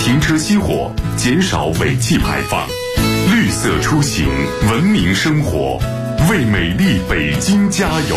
停车熄火，减少尾气排放，绿色出行，文明生活，为美丽北京加油！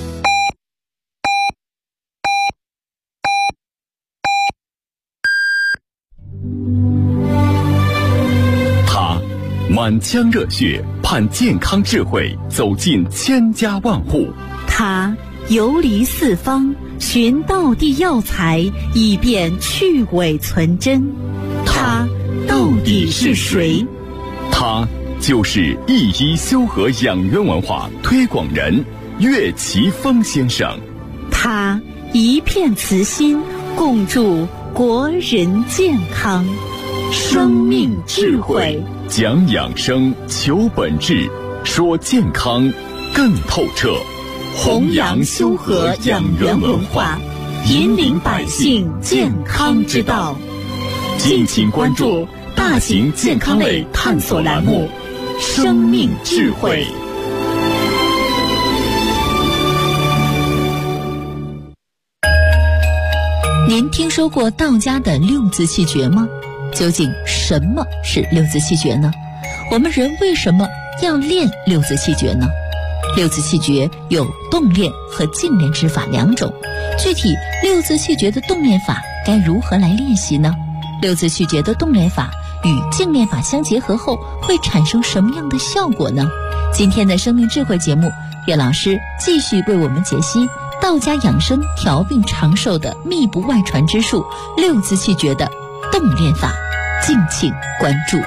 他满腔热血，盼健康智慧走进千家万户。 他游离四方，寻道地药材，以便去伪存真。他到底是谁？ 他就是一一修和养元文化推广人岳奇峰先生。 他一片慈心，共筑国人健康。生命智慧， 讲养生，求本质，说健康更透彻。 弘扬修和养元文化，引领百姓健康之道。敬请关注大型健康类探索栏目《生命智慧》。您听说过道家的六字气诀吗？究竟什么是六字气诀呢？我们人为什么要练六字气诀呢？六字气诀有动练和静练之法两种，具体六字气诀的动练法该如何来练习呢？六字气诀的动练法与静练法相结合后会产生什么样的效果呢？今天的生命智慧节目，岳老师继续为我们解析道家养生调病长寿的秘不外传之术六字气诀的动练法，敬请关注。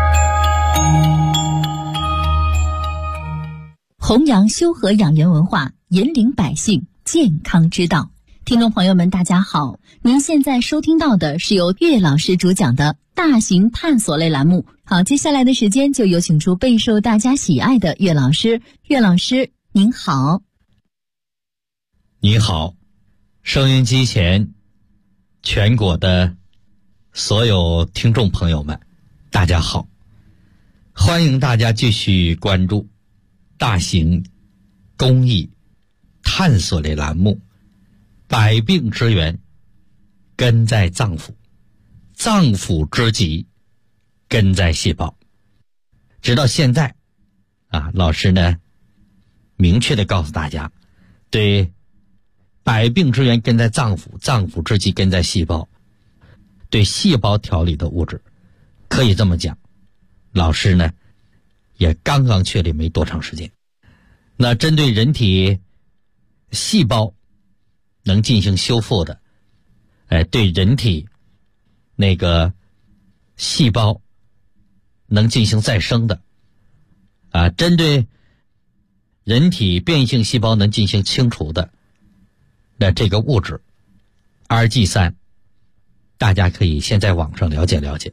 弘扬修和养元文化，引领百姓健康之道。听众朋友们大家好，您现在收听到的是由岳老师主讲的大型探索类栏目。好，接下来的时间就有请出备受大家喜爱的岳老师。岳老师您好。 你好，收音机前全国的所有听众朋友们大家好，欢迎大家继续关注大型公益探索类栏目百病之源根在脏腑，脏腑之疾根在细胞。直到现在老师呢明确地告诉大家，对百病之源根在脏腑，脏腑之疾根在细胞，对细胞调理的物质，可以这么讲，老师呢也刚刚确立没多长时间。那针对人体细胞能进行修复的，对人体那个细胞能进行再生的，针对人体变异性细胞能进行清除的，那这个物质 RG3， 大家可以先在网上了解了解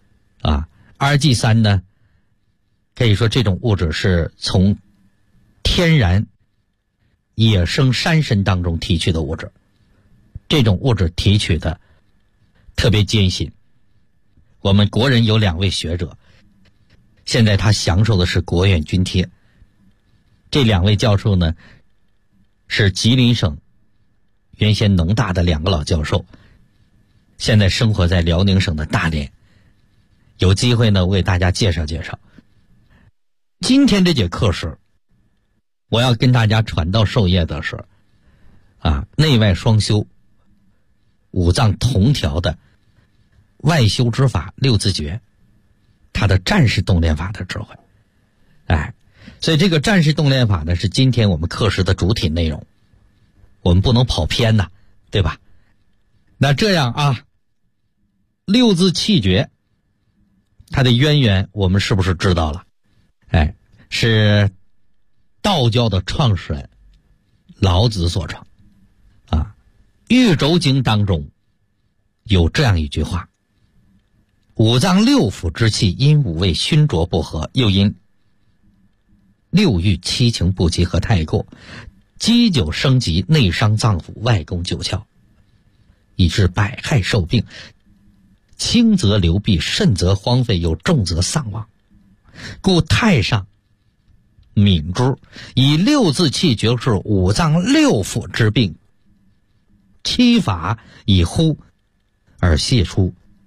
RG3 呢，可以说这种物质是从天然野生山参当中提取的物质，这种物质提取的特别艰辛。我们国人有2位学者，现在他享受的是国院津贴。这2位教授呢，是吉林省原先农大的2个老教授，现在生活在辽宁省的大连。有机会呢，我给大家介绍介绍。今天这节课时，我要跟大家传道授业的是内外双修、五脏同调的外修之法六字诀，它的战士动练法的智慧。所以这个战士动练法呢，是今天我们课时的主体内容，我们不能跑偏呐，对吧？那这样六字气诀它的渊源我们是不是知道了？是道教的创始人老子所成玉轴经当中有这样一句话：五脏六腑之气因五味熏浊不和，又因六欲七情不集合太过，积久生疾，内伤脏腑，外攻九窍，以致百害受病，轻则流弊，甚则荒废，有重则丧亡。故太上敏之，以六字气诀是五脏六腑之病，七法以呼而泻出，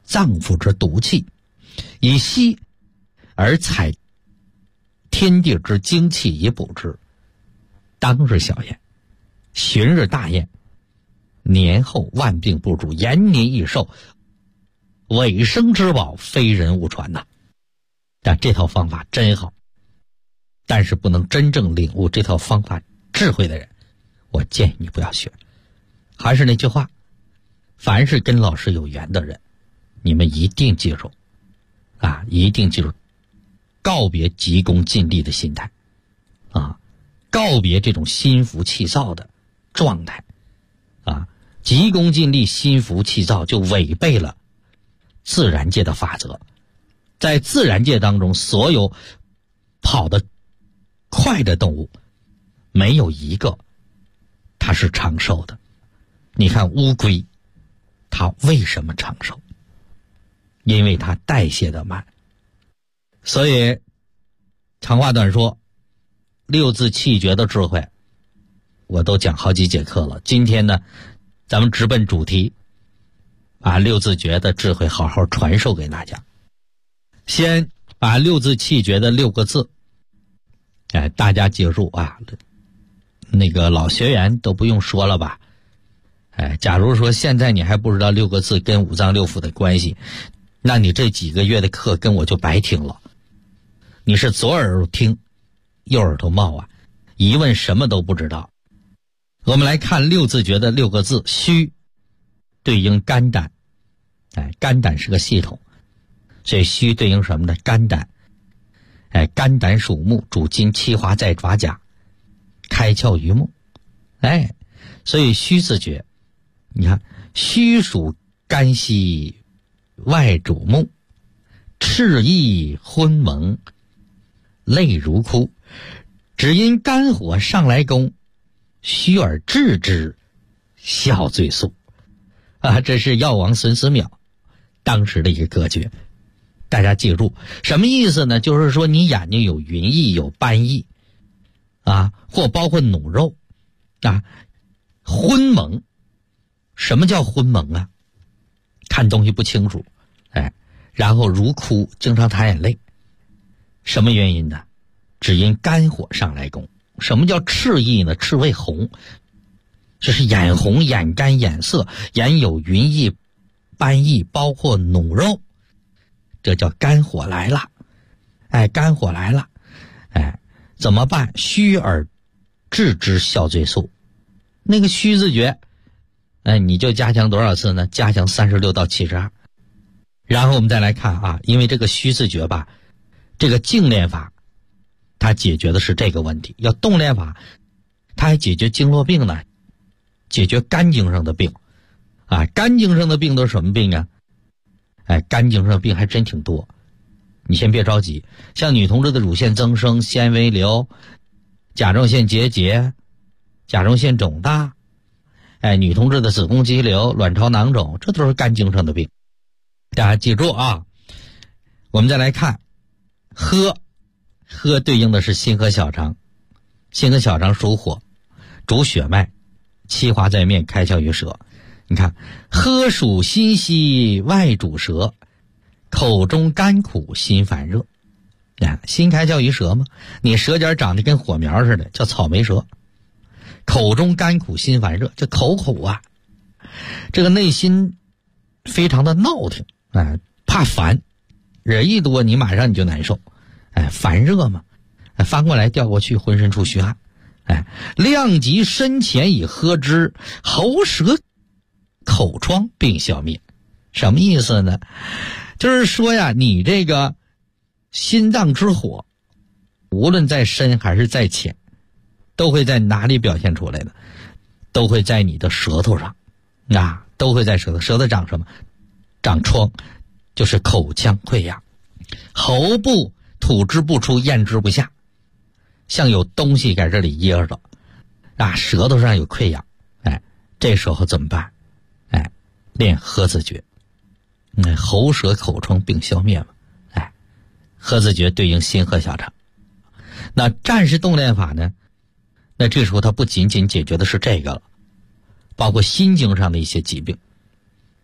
脏腑之毒气，以息而采天地之精气以补之。当日小宴，旬日大宴，年后万病不主，延年益寿，尾生之宝，非人勿传呐。但这套方法真好，但是不能真正领悟这套方法智慧的人，我建议你不要学。还是那句话，凡是跟老师有缘的人，你们一定记住啊，一定记住告别急功近利的心态啊，告别这种心浮气躁的状态啊。急功近利、心浮气躁就违背了自然界的法则。在自然界当中，所有跑得快的动物没有一个它是长寿的。你看乌龟，它为什么长寿？因为它代谢的慢。所以长话短说，六字气诀的智慧我都讲好几节课了。今天呢，咱们直奔主题，把六字诀的智慧好好传授给大家。先把六字气诀的6个字，大家记住啊，那个老学员都不用说了吧。假如说现在你还不知道6个字跟五脏六腑的关系，那你这几个月的课跟我就白听了。你是左耳朵听，右耳朵冒啊，一问什么都不知道。我们来看六字诀的6个字，虚对应肝胆，肝胆是个系统，所以虚对应什么呢？肝胆。肝胆属木，主筋，气华在爪甲，开窍于目。所以虚字诀，你看虚属肝息，外主目，赤意昏蒙，泪如哭，只因肝火上来攻，虚而治之，效最速。这是药王孙思邈当时的一个歌诀。大家记住什么意思呢？就是说你眼睛有云翳，有斑翳啊，或包括脓肉啊，昏蒙。什么叫昏蒙啊？看东西不清楚，然后如哭，经常淌眼泪。什么原因呢？只因肝火上来攻。什么叫赤意呢？赤为红，就是眼红、眼干、眼涩，眼有云翳、斑翳，包括脓肉，这叫肝火来了。肝火来了，怎么办？虚而治之，效最速。那个虚字诀，你就加强多少次呢？加强36到72。然后我们再来看啊，因为这个虚字诀吧，这个静练法它解决的是这个问题，要动练法它还解决经络病呢，解决肝经上的病啊。肝经上的病都是什么病啊？肝经上的病还真挺多。你先别着急，像女同志的乳腺增生、纤维瘤、甲状腺结节、甲状腺肿大，女同志的子宫肌瘤、卵巢囊肿，这都是肝经上的病。大家记住啊。我们再来看喝对应的是心和小肠，心和小肠属火，主血脉，气华在面，开窍于舌。你看喝属心息，外主舌，口中干苦，心烦热。心开窍于舌嘛，你舌尖长得跟火苗似的，叫草莓舌。口中干苦，心烦热，这口苦啊，这个内心非常的闹腾，怕烦，人一多你马上你就难受，烦热嘛，翻过来调过去，浑身出虚汗。量及身前以喝之，喉舌口疮并消灭。什么意思呢？就是说呀，你这个心脏之火无论在深还是在浅，都会在哪里表现出来的？都会在你的舌头上都会在舌头。舌头长什么？长疮，就是口腔溃疡，喉部吐之不出，咽之不下，像有东西在这里噎着舌头上有溃疡。这时候怎么办？练喝字诀，喉舌口疮并消灭嘛。喝字诀对应心和小肠。那战士动练法呢？那这时候它不仅仅解决的是这个了，包括心经上的一些疾病，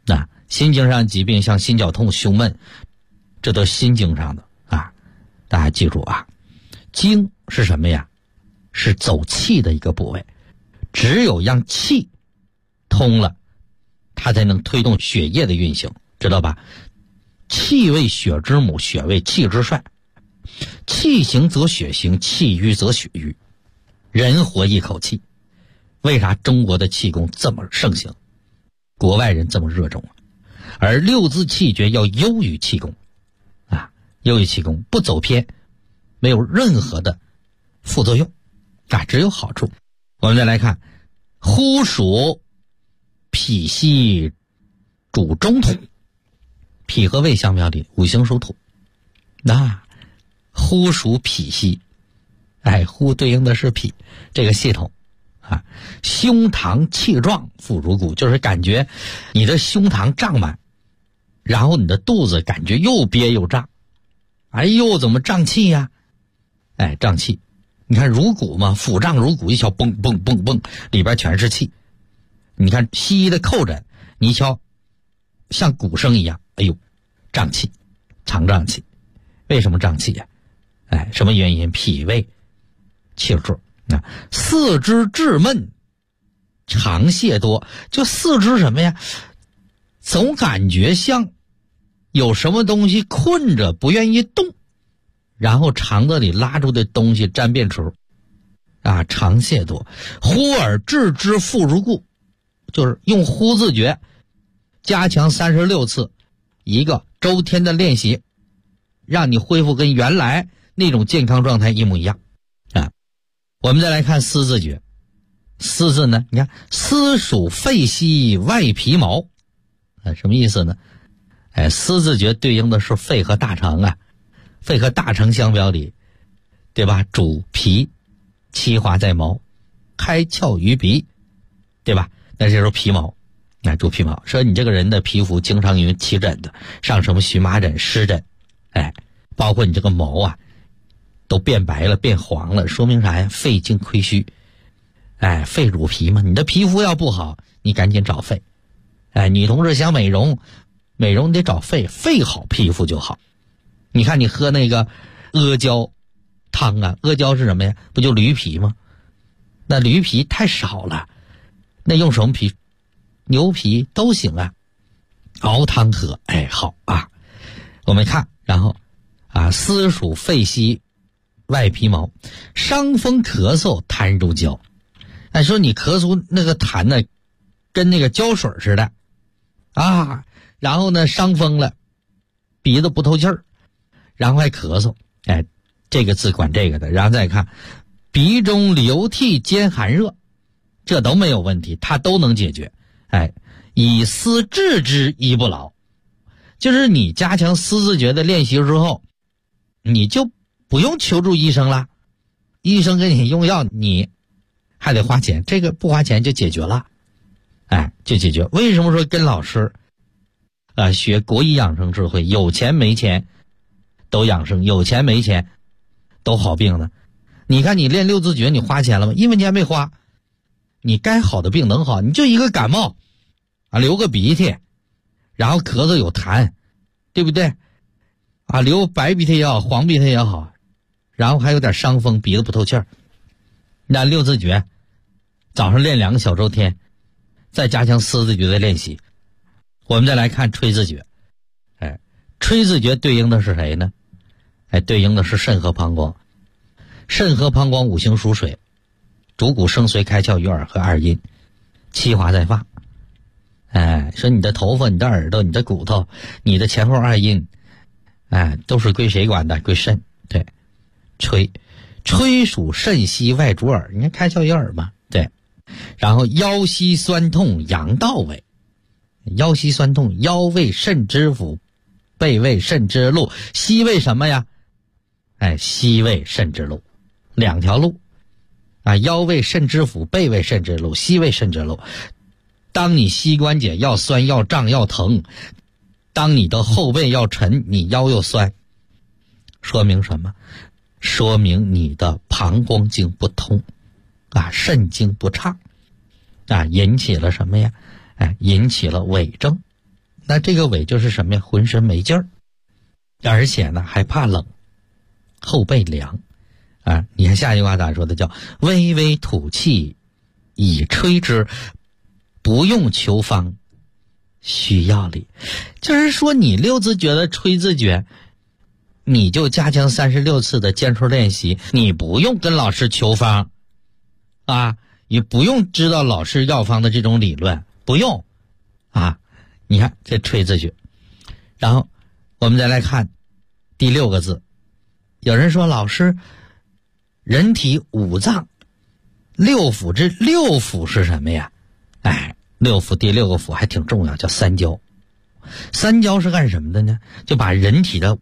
心经上疾病像心绞痛、胸闷，这都是心经上的啊。大家记住啊，经是什么呀？是走气的一个部位，只有让气通了，它才能推动血液的运行，知道吧？气为血之母，血为气之帅，气行则血行，气郁则血郁。人活一口气，为啥中国的气功这么盛行，国外人这么热衷啊？而六字气诀要优于气功啊，优于气功，不走偏，没有任何的副作用啊，只有好处。我们再来看，呼属脾息主中土，脾和胃相表里，五行属土，呼属脾息，呼对应的是脾这个系统啊。胸膛气壮，腹如鼓，就是感觉你的胸膛胀满，然后你的肚子感觉又憋又胀，哎呦，怎么胀气呀？胀气。你看如鼓嘛，腹胀如鼓，一敲嘣嘣嘣嘣，里边全是气。你看西医的叩诊，你一敲像鼓声一样，哎呦，胀气，常胀气。为什么胀气呀？什么原因？脾胃气数啊。四肢滞闷，肠泄多，就四肢什么呀？总感觉像有什么东西困着，不愿意动，然后肠子里拉出的东西沾便池啊，肠泄多。呼而置之，腹如故，就是用呼字诀加强36次，一个周天的练习，让你恢复跟原来那种健康状态一模一样啊。我们再来看思字诀，思字呢，你看思属肺息外皮毛，什么意思呢？思字诀对应的是肺和大肠啊，肺和大肠相表里，对吧？主皮，其华在毛，开窍于鼻，对吧？那就是皮毛，主皮毛。说你这个人的皮肤经常因为起疹的，上什么荨麻疹、湿疹，包括你这个毛啊都变白了、变黄了，说明啥呀？肺经亏虚，肺主皮嘛。你的皮肤要不好，你赶紧找肺。女同志想美容，美容得找肺，肺好皮肤就好。你看你喝那个阿胶汤啊，阿胶是什么呀？不就驴皮吗？那驴皮太少了，那用什么皮？牛皮都行啊，熬汤喝，好啊。我们看，然后思属肺息外皮毛，伤风咳嗽痰如胶。说你咳嗽那个痰呢，跟那个胶水似的啊，然后呢伤风了，鼻子不透气儿，然后还咳嗽，这个字管这个的。然后再看鼻中流涕兼寒热，这都没有问题，它都能解决。以思治之医不劳，就是你加强思字诀的练习之后，你就不用求助医生了，医生给你用药你还得花钱，这个不花钱就解决了，就解决。为什么说跟老师学国医养生智慧，有钱没钱都养生，有钱没钱都好病呢？你看你练六字诀，你花钱了吗？1分钱没花，你该好的病能好，你就一个感冒流个鼻涕，然后咳嗽有痰，对不对流白鼻涕也好，黄鼻涕也好，然后还有点伤风，鼻子不透气儿。那六字诀早上练2个小周天，再加强思字诀的练习。我们再来看吹字诀，吹字诀对应的是谁呢？对应的是肾和膀胱。肾和膀胱五行属水，主骨生髓，开窍于耳和二阴，其华在发。说你的头发、你的耳朵、你的骨头、你的前后二阴，都是归谁管的？归肾。对，吹属肾息外主耳，你看开窍于耳嘛，对。然后腰膝酸痛阳道位，腰膝酸痛，腰为肾之府，背为肾之路，膝为什么呀？膝为肾之路，2条路腰为肾之府，背为肾之路，膝为肾之路。当你膝关节要酸要胀要疼，当你的后背要沉，你腰又酸，说明什么？说明你的膀胱经不通肾经不畅引起了什么呀？引起了痿症那这个痿就是什么呀？浑身没劲儿，而且呢还怕冷，后背凉啊。你看下一句话咋说的？叫微微吐气以吹之，不用求方需要力。就是说你六字诀的吹字诀，你就加强36次的坚持练习，你不用跟老师求方啊，也不用知道老师药方的这种理论，不用啊。你看这吹字诀，然后我们再来看第6个字。有人说老师，人体5脏6腑，这6腑是什么呀？6腑第6个腑还挺重要，叫三焦。三焦是干什么的呢？就把人体的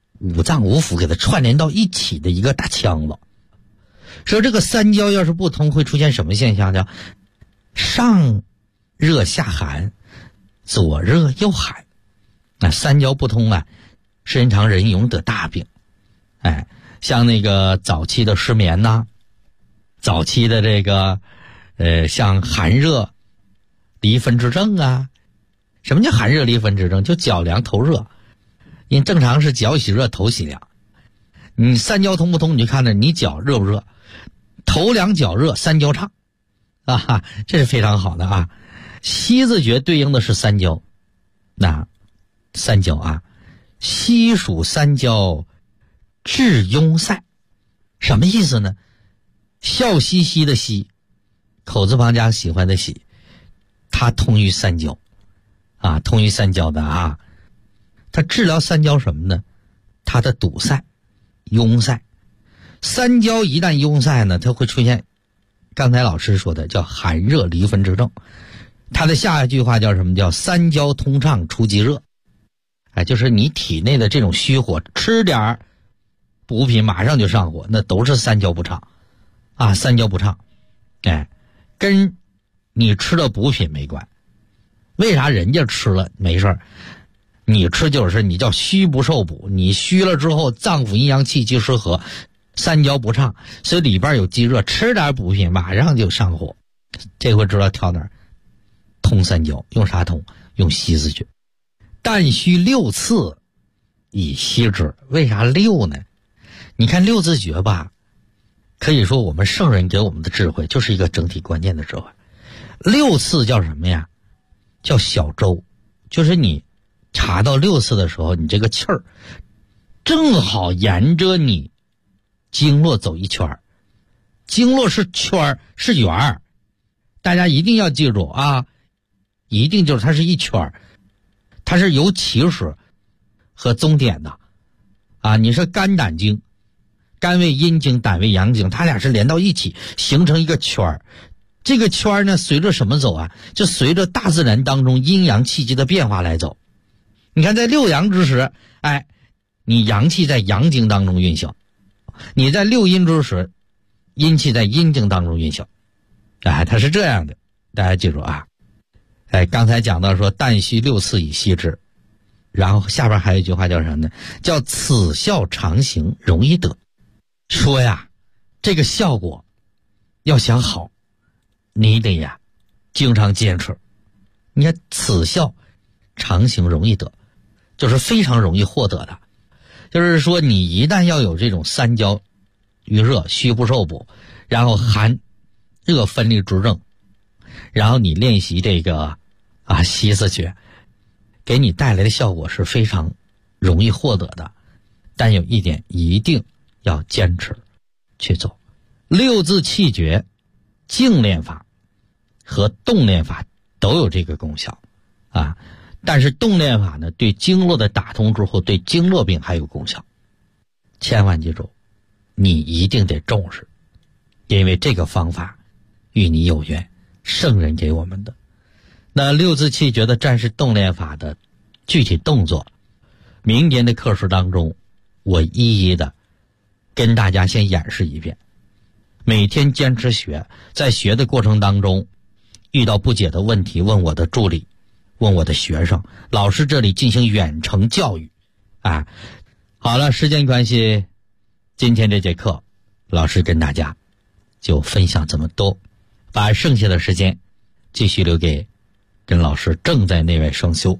5脏5腑给它串联到一起的一个大腔子。说这个三焦要是不通，会出现什么现象？叫上热下寒，左热右寒。那三焦不通啊，时间长人容易得大病。像那个早期的失眠呐，早期的这个像寒热离分之症啊。什么叫寒热离分之症？就脚凉头热，因为正常是脚喜热头喜凉。你三焦通不通，你就看着你脚热不热，头凉脚热，三焦畅啊，这是非常好的啊。西字诀对应的是三焦，那三焦啊，西属三焦治壅塞，什么意思呢？笑嘻嘻的嘻，口字旁加喜欢的喜，它通于三焦啊，通于三焦的啊。它治疗三焦什么呢？它的堵塞壅塞。三焦一旦壅塞呢，它会出现刚才老师说的叫寒热离分之症。它的下一句话叫什么？叫三焦通畅除积热。就是你体内的这种虚火，吃点补品马上就上火，那都是三焦不畅啊，三焦不畅。跟你吃的补品没关。为啥人家吃了没事儿，你吃就是你叫虚不受补，你虚了之后脏腑阴阳气机失和，三焦不畅，所以里边有积热，吃点补品马上就上火。这回知道挑哪儿？通三焦。用啥通？用西字诀。但须6次以息之。为啥6呢？你看6字诀吧，可以说我们圣人给我们的智慧就是一个整体关键的智慧。6次叫什么呀？叫小周。就是你查到6次的时候，你这个气儿正好沿着你经络走一圈。经络是圈是圆儿，大家一定要记住啊，一定就是它是一圈，它是有起始和终点的啊。你是肝胆经，肝为阴经，胆为阳经，它俩是连到一起形成一个圈。这个圈呢，随着什么走啊？就随着大自然当中阴阳气机的变化来走。你看在6阳之时，你阳气在阳经当中运行，你在6阴之时，阴气在阴经当中运行。它是这样的，大家记住啊。刚才讲到说但须6次以息之，然后下边还有一句话叫什么呢？叫此效常行，容易得。说呀，这个效果要想好，你得呀经常坚持。你看此效常行容易得，就是非常容易获得的。就是说你一旦要有这种三焦郁热虚不受补，然后寒热分离之症，然后你练习这个西字诀，给你带来的效果是非常容易获得的。但有一点一定要坚持去做。6字气诀静练法和动练法都有这个功效啊，但是动练法呢，对经络的打通之后，对经络病还有功效。千万记住，你一定得重视，因为这个方法与你有缘，圣人给我们的。那6字气诀的战士动练法的具体动作，明年的课时当中，我一一的跟大家先演示一遍。每天坚持学，在学的过程当中，遇到不解的问题，问我的助理，问我的学生，老师这里进行远程教育。好了，时间关系，今天这节课老师跟大家就分享这么多，把剩下的时间继续留给跟老师正在内外双修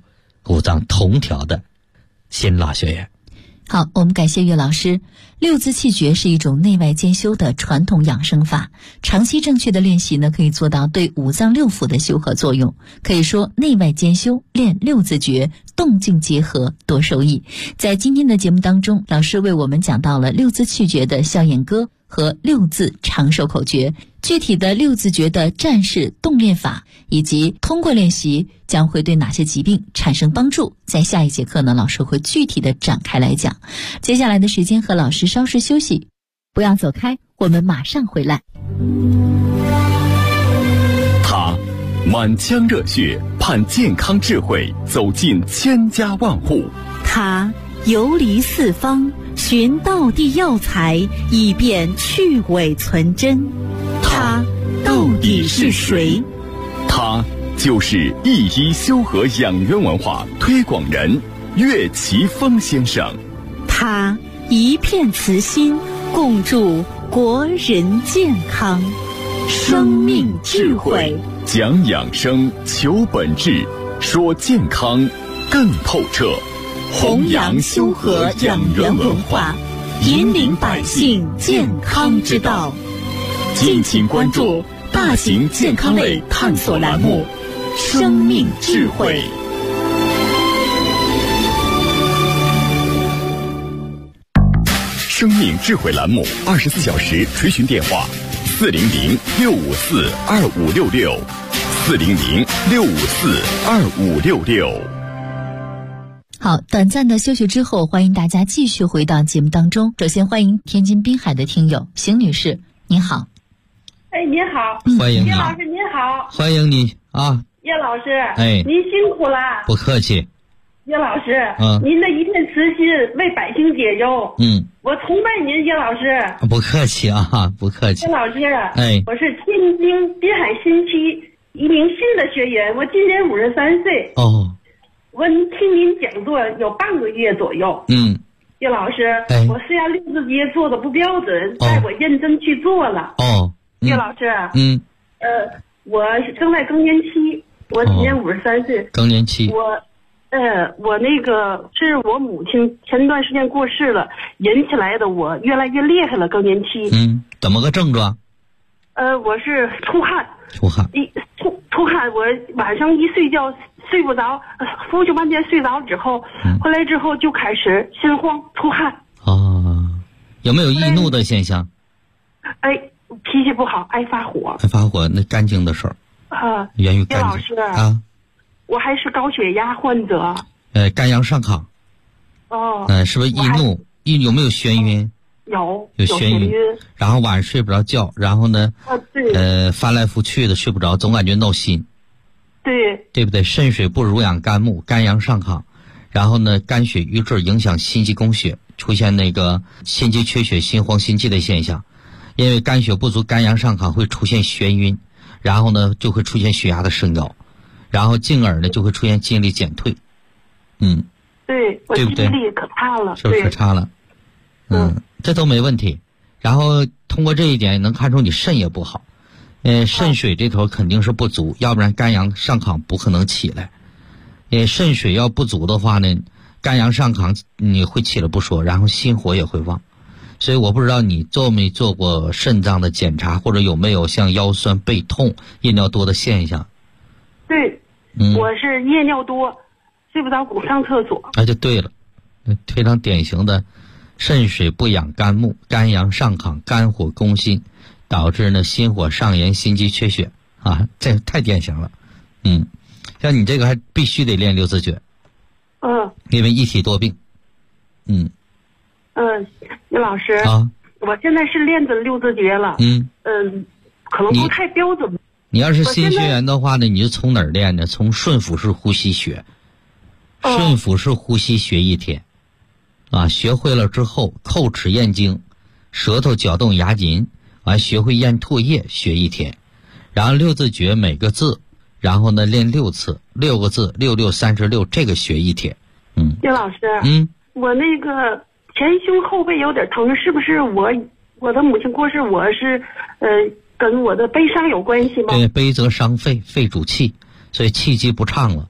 五脏同调的辛辣学员。 好，我们感谢岳老师。六字气诀是一种内外兼修的传统养生法，长期正确的练习呢，可以做到对五脏六腑的修和作用。可以说内外兼修，练六字诀，动静结合，多收益。在今天的节目当中，老师为我们讲到了六字气诀的笑眼歌和六字长寿口诀，具体的六字诀的战式动练法，以及通过练习将会对哪些疾病产生帮助，在下一节课呢，老师会具体的展开来讲。接下来的时间和老师稍事休息，不要走开，我们马上回来。 他满腔热血，盼健康智慧走进千家万户。 他游离四方，寻道地药材，以便去伪存真。他到底是谁？ 他就是一医修和养元文化推广人岳奇峰先生。 他一片慈心，共筑国人健康。生命智慧， 讲养生，求本质，说健康更透彻。 弘扬修和养元文化，引领百姓健康之道。敬请关注大型健康类探索栏目《生命智慧》。 生命智慧栏目24小时垂询电话：400-654-2566，400-654-2566。 好，短暂的休息之后，欢迎大家继续回到节目当中。首先欢迎天津滨海的听友邢女士，您好。 哎，您好， 欢迎你。 叶老师您好， 欢迎你啊， 叶老师， 哎， 您辛苦了， 不客气。 叶老师，您的一片慈心为百姓解忧，我崇拜您，叶老师。 不客气啊，不客气。 叶老师， 哎， 我是天津滨海新区一名新的学员，我今年53岁。 哦， 我听您讲座有半个月左右。叶老师，我虽然六字诀做的不标准，但我认真去做了。叶老师，我正在更年期，我今年53岁。 更年期。 我那个是我母亲前段时间过世了，引起来的我越来越厉害了，更年期。 怎么个症状？ 我是出汗，出汗，我晚上一睡觉睡不着，呼吸半天睡着之后，回来之后就开始心慌出汗。 有没有易怒的现象？ 脾气不好，爱发火。 爱发火，那干净的事儿源于干净。 叶老师我还是高血压患者。 肝阳上亢。是不是易怒？有没有眩晕？有眩晕。然后晚上睡不着觉，然后呢？对。翻来覆去的睡不着，总感觉闹心。 对。 对不对？肾水不濡养肝木，肝阳上亢，然后呢，肝血瘀滞影响心肌供血，出现那个心肌缺血、心慌心悸的现象。因为肝血不足，肝阳上亢会出现眩晕，然后呢就会出现血压的升高，然后进而呢就会出现精力减退。 对，我记忆力可差了， 是不是差了？这都没问题。然后通过这一点能看出你肾也不好，肾水这头肯定是不足，要不然肝阳上亢不可能起来。肾水要不足的话呢，肝阳上亢你会起来不说，然后心火也会旺。所以我不知道你做没做过肾脏的检查，或者有没有像腰酸背痛、夜尿多的现象。 对，我是夜尿多，睡不着，总上厕所。 就对了，非常典型的肾水不养肝木，肝阳上亢，肝火攻心，导致呢心火上炎，心肌缺血这太典型了。像你这个还必须得练六字诀。因为一体多病。 叶老师我现在是练着六字诀了。可能不太标准。 你要是新学员的话呢，你就从哪儿练呢？从顺腹式呼吸学。顺腹式呼吸学一天学会了之后，叩齿咽经，舌头搅动牙龈，完学会咽唾液学一天，然后六字诀每个字，然后呢练6次，6个字，6636，这个学一天。 叶老师，我那个前胸后背有点疼，是不是我的母亲过世，我是跟我的悲伤有关系吗？ 对，悲则伤肺，肺主气，所以气机不畅了，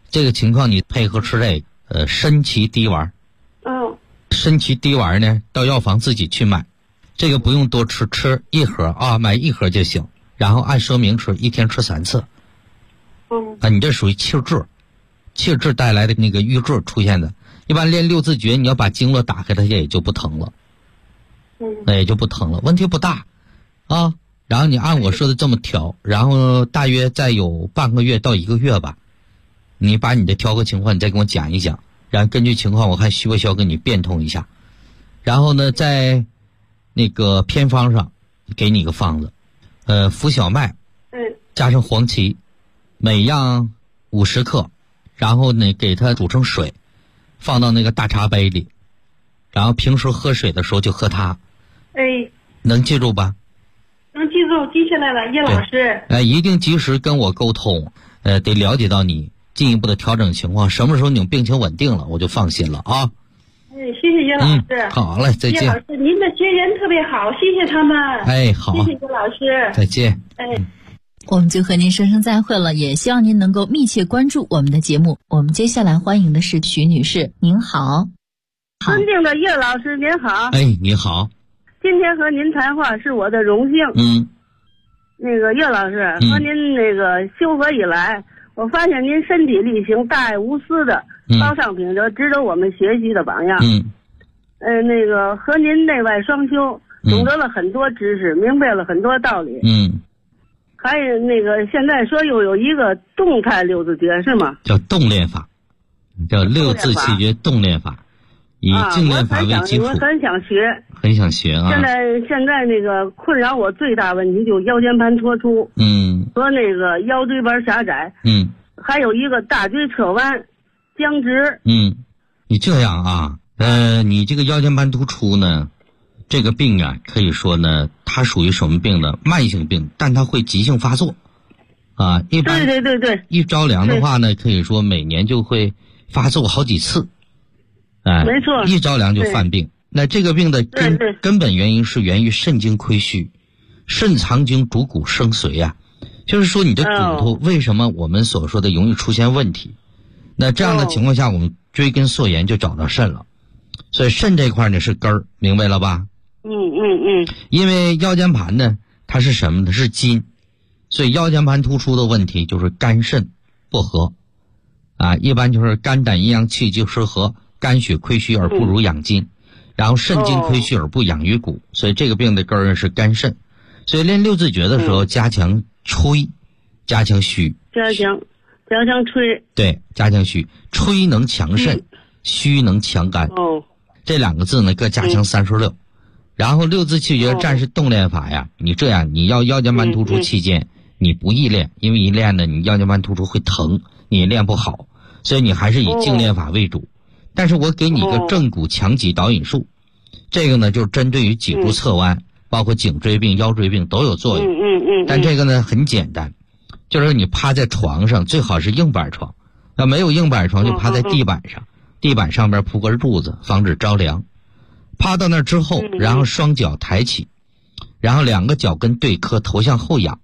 这个情况你配合吃这个参芪滴丸。参芪滴丸呢，到药房自己去买，这个不用多吃，吃1盒啊，买1盒就行。然后按说明吃，1天吃3次。你这属于气滞带来的那个瘀滞出现的。一般练六字诀，你要把经络打开，它也就不疼了。那也就不疼了，问题不大啊。然后你按我说的这么调，然后大约再有半个月到1个月吧，你把你的调和情况你再跟我讲一讲，然后根据情况我看需不需要跟你变通一下。然后呢，在那个偏方上给你个方子，浮小麦，加上黄芪，每样50克，然后呢给它煮成水，放到那个大茶杯里，然后平时喝水的时候就喝它。能记住吧？ 能记住，记下来了，叶老师。 一定及时跟我沟通，得了解到你进一步的调整情况，什么时候你病情稳定了，我就放心了啊。 谢谢叶老师。 好嘞，再见。 叶老师，您的学员特别好，谢谢他们。 好。 谢谢叶老师。 再见。 我们就和您说声再会了，也希望您能够密切关注我们的节目。我们接下来欢迎的是徐女士，您好。 尊敬的叶老师，您好。 你好。 今天和您谈话是我的荣幸。那个叶老师，和您那个修合以来，我发现您身体力行、大爱无私的高尚品德，值得我们学习的榜样。那个和您内外双修，懂得了很多知识，明白了很多道理。还有那个现在说又有一个动态六字诀是吗？ 叫动练法，叫六字气诀动练法，以静练法为基础。 我很想学。 很想学啊！ 现在那个困扰我最大问题就腰间盘脱出，和那个腰椎盘狭窄，还有一个大椎侧弯、僵直。 你这样啊，你这个腰间盘突出呢，这个病啊，可以说呢，它属于什么病呢？慢性病，但它会急性发作，啊，一般对， 一着凉的话呢，可以说每年就会发作好几次， 没错， 一着凉就犯病。那这个病的根本原因是源于肾经亏虚，肾藏精主骨生髓呀，就是说你的骨头为什么我们所说的容易出现问题？那这样的情况下，我们追根溯源就找到肾了，所以肾这块呢是根儿，明白了吧？因为腰间盘呢，它是什么呢？是筋，所以腰间盘突出的问题就是肝肾不和，一般就是肝胆阴阳气机失和，肝血亏虚而不如养筋。然后肾精亏虚而不养于骨，所以这个病的根儿是肝肾。所以练六字诀的时候，加强吹，加强虚。 加强吹。 对，加强虚，吹能强肾，虚能强肝。这2个字呢，各加强36。然后六字气诀战士动练法呀，你这样，你要腰间盘突出期间，你不易练，因为一练呢，你腰间盘突出会疼，你也练不好，所以你还是以静练法为主。但是我给你一个正骨强脊导引术，这个呢就是针对于脊柱侧弯，包括颈椎病、腰椎病都有作用。但这个呢很简单，就是你趴在床上，最好是硬板床，要没有硬板床就趴在地板上，地板上边铺个褥子，防止着凉。趴到那之后，然后双脚抬起，然后2个脚跟对磕，头向后仰。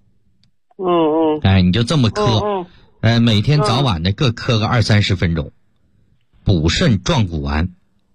你就这么磕，每天早晚的各磕个20-30分钟。补肾壮骨丸，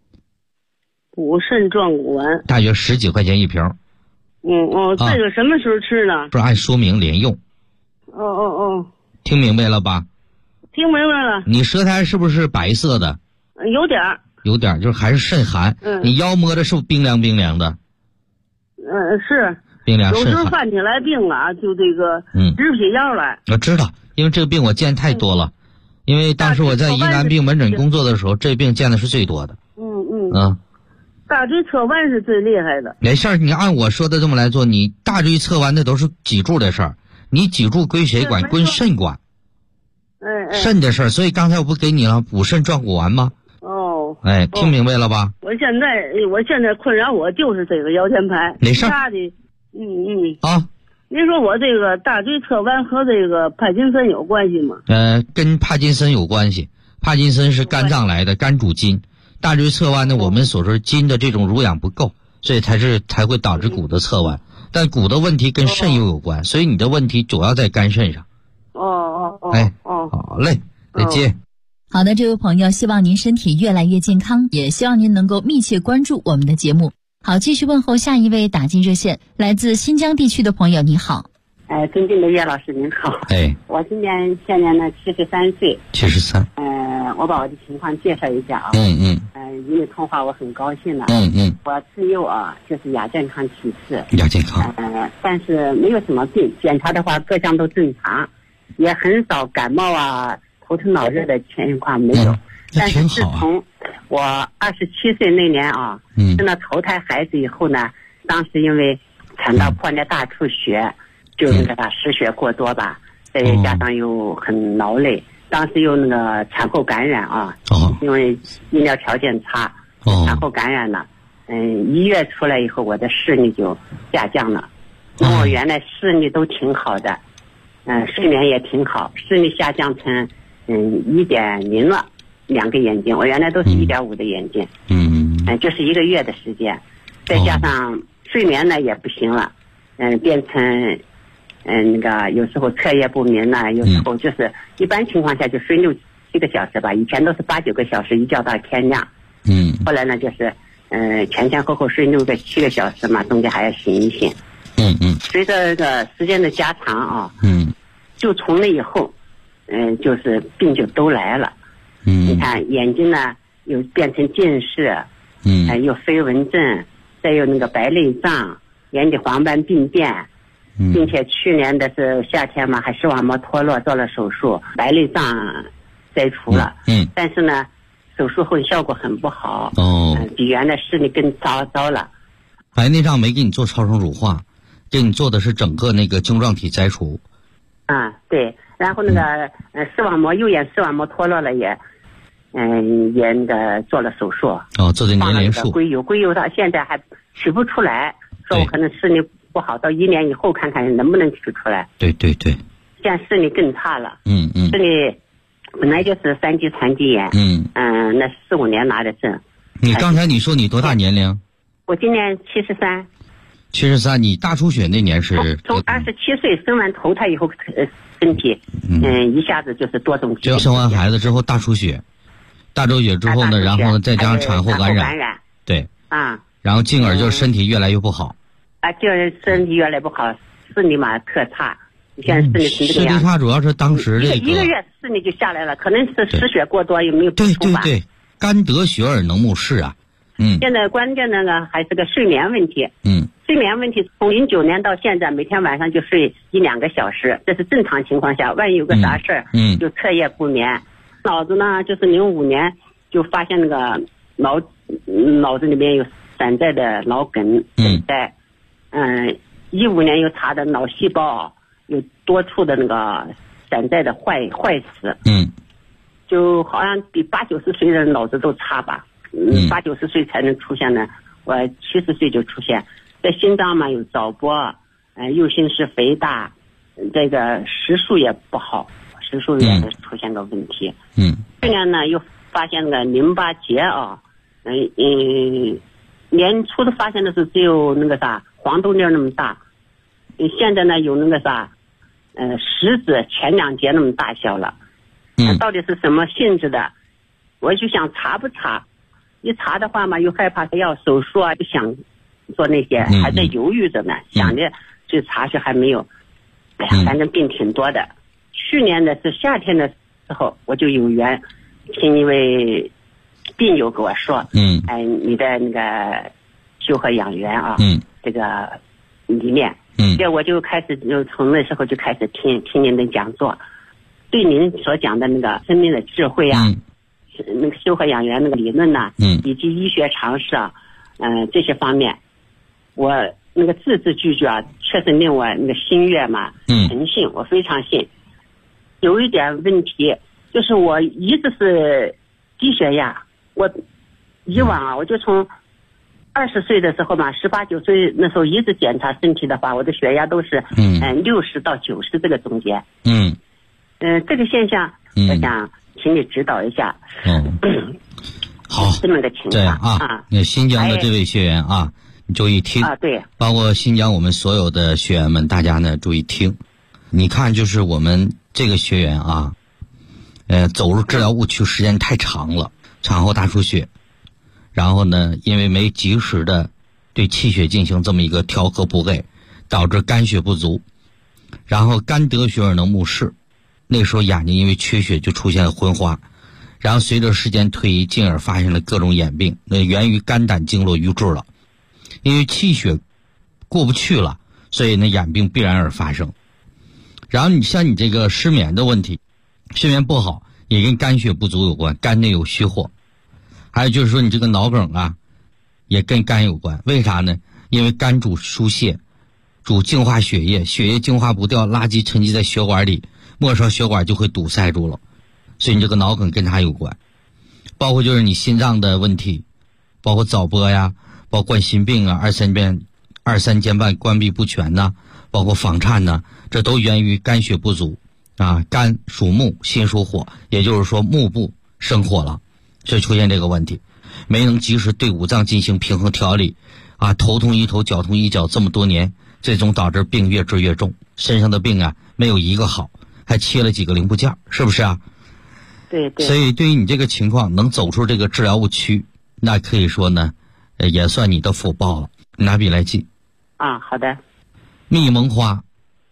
大约10几块钱一瓶。 这个什么时候吃呢？ 不是按说明连用。听明白了吧？ 听明白了。 你舌苔是不是白色的？有点，就是还是肾寒。你腰摸着是不是冰凉的？ 是。 冰凉肾寒。有时候犯起来病啊，就这个直起腰来。 我知道，因为这个病我见太多了。因为当时我在疑难病门诊工作的时候，这病见的是最多的。 大椎侧弯是最厉害的。 没事儿，你按我说的这么来做，你大椎侧弯的都是脊柱的事儿，你脊柱归谁管？归肾管。肾的事儿，所以刚才我不给你了补肾壮骨丸吗？听明白了吧？ 我现在困扰我就是这个腰间盘。 没事儿。 您说我这个大椎侧弯和这个帕金森有关系吗？ 跟帕金森有关系。帕金森是肝脏来的，肝主筋。大椎侧弯呢，我们所说筋的这种濡养不够，所以才会导致骨的侧弯。但骨的问题跟肾又有关，所以你的问题主要在肝肾上。好嘞， 再见。 好的，这位朋友，希望您身体越来越健康，也希望您能够密切关注我们的节目。好，继续问候下一位打进热线，来自新疆地区的朋友，你好。 尊敬的岳老师您好。我现年呢73岁。 73。 我把我的情况介绍一下啊。与你通话我很高兴了。我自幼就是亚健康体质。 亚健康。 但是没有什么病，检查的话各项都正常，也很少感冒头疼脑热的情况没有。但是自从我27岁那年生了头胎孩子以后呢，当时因为产道破裂大出血，就那个失血过多吧，再加上又很劳累，当时又那个产后感染因为医疗条件差，产后感染了。1月出来以后，我的视力就下降了。我原来视力都挺好的，睡眠也挺好，视力下降成1.0了，2个眼睛，我原来都是1.5的眼睛。就是1个月的时间，再加上睡眠呢也不行了，变成那个有时候彻夜不眠呢，有时候就是一般情况下就睡6、7个小时吧，以前都是8、9个小时，一觉到天亮。后来呢就是前后睡6个、7个小时嘛，中间还要醒一醒。随着这个时间的加长就从那以后就是病就都来了。你看眼睛呢又变成近视，又飞蚊症，再有那个白内障、眼底黄斑病变，并且去年的是夏天嘛，还视网膜脱落，做了手术，白内障摘除了。但是呢手术后效果很不好，比原来视力更糟了。 白内障没给你做超声乳化，给你做的是整个那个晶状体摘除。 对，然后那个视网膜右眼视网膜脱落了也那个做了手术。 做的年龄数。 硅油到现在还取不出来，说我可能视力不好，到1年以后看看能不能取出来。 对。 现在视力更差了。视力本来就是3级残疾眼。那4、5年拿的证。 你刚才你说你多大年龄？ 我今年73。 73，你大出血那年是？ 从27岁生完头胎以后，身体一下子就是多种疾病。 生完孩子之后大出血之后呢，然后呢再加上产后感染。对。然后进而就是身体越来越不好。 就是身体越来越不好，视力嘛特差。现在视力成这个样子。视力差主要是当时这个 1个月视力就下来了，可能是失血过多，有没有补充吧？ 对，肝得血而能目视啊。 现在关键那个还是个睡眠问题。睡眠问题从09年到现在，每天晚上就睡1、2个小时，这是正常情况下。万一有个啥事儿，就彻夜不眠。脑子呢，就是05年就发现那个脑子里面有散在的脑梗在。15年又查的脑细胞有多处的那个散在的坏死。就好像比80、90岁的人脑子都差吧。80、90岁才能出现呢，我70岁就出现。在心脏嘛有早搏，右心室肥大，这个时数也不好，时数也出现个问题。去年呢又发现那个淋巴结年初的发现的是只有那个黄豆粒那么大，现在呢有那个食指前2节那么大小了。到底是什么性质的？我就想查不查，一查的话嘛又害怕要手术就想做那些，还在犹豫着呢，想着去查去还没有。反正病挺多的。去年的是夏天的时候，我就有缘听一位病友跟我说，你的那个修和养元这个理念，这我就开始就从那时候就开始听您的讲座，对您所讲的那个生命的智慧那个修和养元那个理论以及医学常识这些方面，我那个字字句句确实令我那个心悦嘛，诚信，我非常信。有一点问题就是我一直是低血压，我以往我就从20岁的时候嘛，18、19岁那时候一直检查身体的话，我的血压都是60到90这个中间。这个现象我想请你指导一下。 好， 这么个情况那新疆的这位学员你注意听对， 包括新疆我们所有的学员们，大家呢注意听。你看，就是我们这个学员走入治疗误区时间太长了，产后大出血，然后呢，因为没及时的对气血进行这么一个调和补给，导致肝血不足，然后肝得血而能目视，那时候眼睛因为缺血就出现了昏花，然后随着时间推移，进而发现了各种眼病，那源于肝胆经络瘀滞了，因为气血过不去了，所以呢眼病必然而发生。然后你像你这个失眠的问题，睡眠不好也跟肝血不足有关，肝内有虚火。还有就是说你这个脑梗啊也跟肝有关，为啥呢？因为肝主疏泄，主净化血液，血液净化不掉，垃圾沉积在血管里，末梢血管就会堵塞住了，所以你这个脑梗跟它有关。包括就是你心脏的问题，包括早搏呀，包括冠心病啊，二三间瓣关闭不全呐，包括房颤呐，这都源于肝血不足啊。肝属木，心属火，也就是说木部生火了，所以出现这个问题，没能及时对五脏进行平衡调理啊，头痛医头，脚痛医脚，这么多年，最终导致病越治越重，身上的病啊没有一个好，还切了几个零部件，是不是啊？ 对对。 所以对于你这个情况能走出这个治疗误区，那可以说呢也算你的福报了。拿笔来记啊。好的。 蜜蒙花，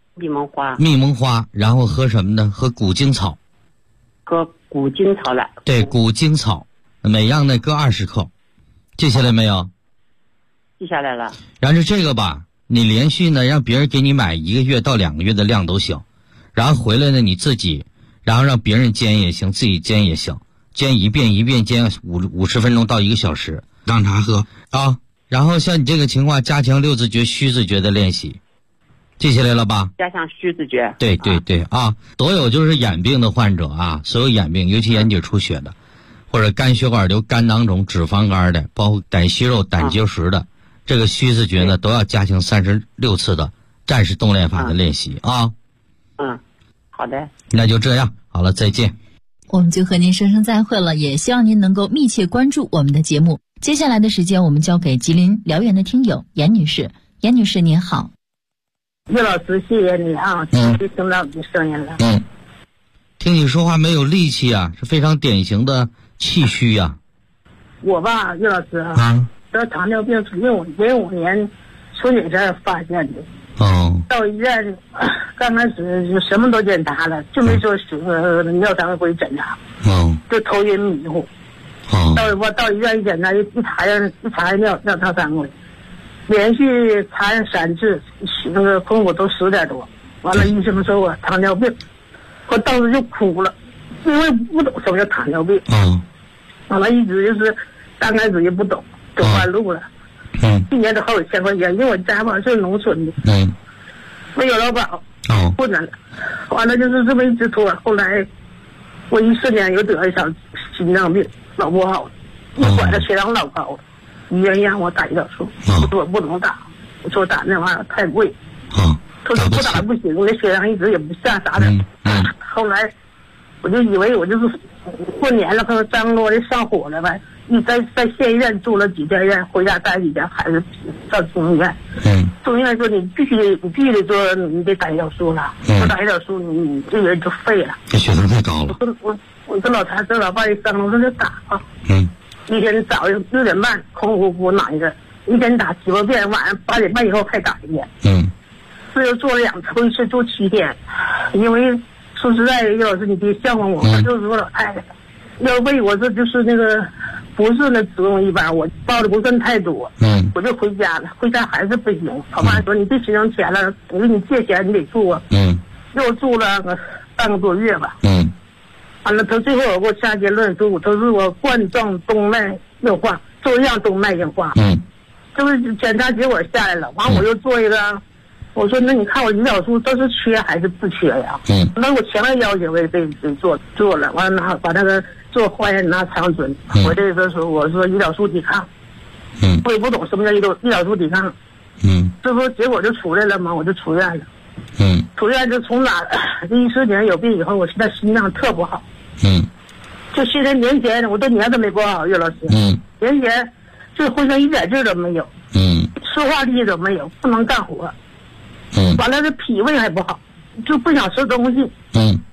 然后喝什么呢？喝古精草。 喝古精草了。 对，古精草每样呢各20克，记下来没有？ 记下来了。 然后这个吧，你连续呢让别人给你买1个月到2个月的量都行，然后回来呢你自己，然后让别人煎也行，自己煎也行，煎一遍煎50分钟到1个小时，让他喝啊。然后像你这个情况，加强六字诀、虚字诀的练习，记下来了吧？ 加强虚字诀。 对对对啊，所有就是眼病的患者啊，所有眼病，尤其眼底出血的，或者肝血管瘤、肝囊肿、脂肪肝的，包括胆息肉、胆结石的，这个虚字诀呢，都要加强36次的战士动练法的练习啊。 好的。 那就这样，好了，再见。 我们就和您说声再会了，也希望您能够密切关注我们的节目。接下来的时间，我们交给吉林辽源的听友严女士。严女士您好。 岳老师，谢谢你啊，终于听到你的声音了。 听你说话没有力气啊，是非常典型的气虚呀。 我吧，岳老师得糖尿病是05年春节前发现的。到医院刚开始就什么都检查了，就没说尿常规检查。就头晕迷糊。到医院一检查，一查尿常规，连续查3次，那个空腹都10点多。完了，医生说我糖尿病，我当时就哭了，因为不懂什么叫糖尿病。完了，一直就是刚开始也不懂，走弯路了。一年都好几千块钱，因为我家吧是农村的。没有劳保。困难了。完了就是这么一直拖，后来我14年又得了一场心脏病，老不好了，一管的血糖老高了，医院让我打胰岛素，我说我不能打，我说打那玩意儿太贵。他说不打不行，我的血糖一直也不下啥的。后来我就以为我就是过年了，可能张罗的上火了呗。你在县医院住了几天院，回家待几天，还是到中医院。中医院说你必须得做，你得打胰岛素了。不打胰岛素，你这个人就废了。 这血糖太高了。 我跟老谭跟老伴一商量，我说就打吧。一天早上6点半空呼呼拿一个，一天打7、8遍，晚上8点半以后才打一遍。这又做了2次，一次做7天。因为说实在的，岳老师你别笑话我，我就是个老太太。要为我这就是那个不是那子宫一般，我报的不算太多。我就回家了，回家还是不行。老妈说你别心疼钱了，我给你借钱，你得住啊。又住了半个多月吧。完了，他最后我给我下结论说，他说我冠状动脉硬化，粥样动脉硬化。就是检查结果下来了，完我又做一个，我说那你看我胰岛素都是缺还是不缺呀？那我强烈要求我也得做了，完了把那个做化验拿肠准，我这个时候我说胰岛素抵抗。我也不懂什么叫胰岛素抵抗。这不结果就出来了吗？我就出院了。出院就从哪14年有病以后，我现在心脏特不好。就现在年前我这年都没过好，岳老师。年前这浑身一点劲都没有。说话力都没有，不能干活。完了这脾胃还不好，就不想吃东西。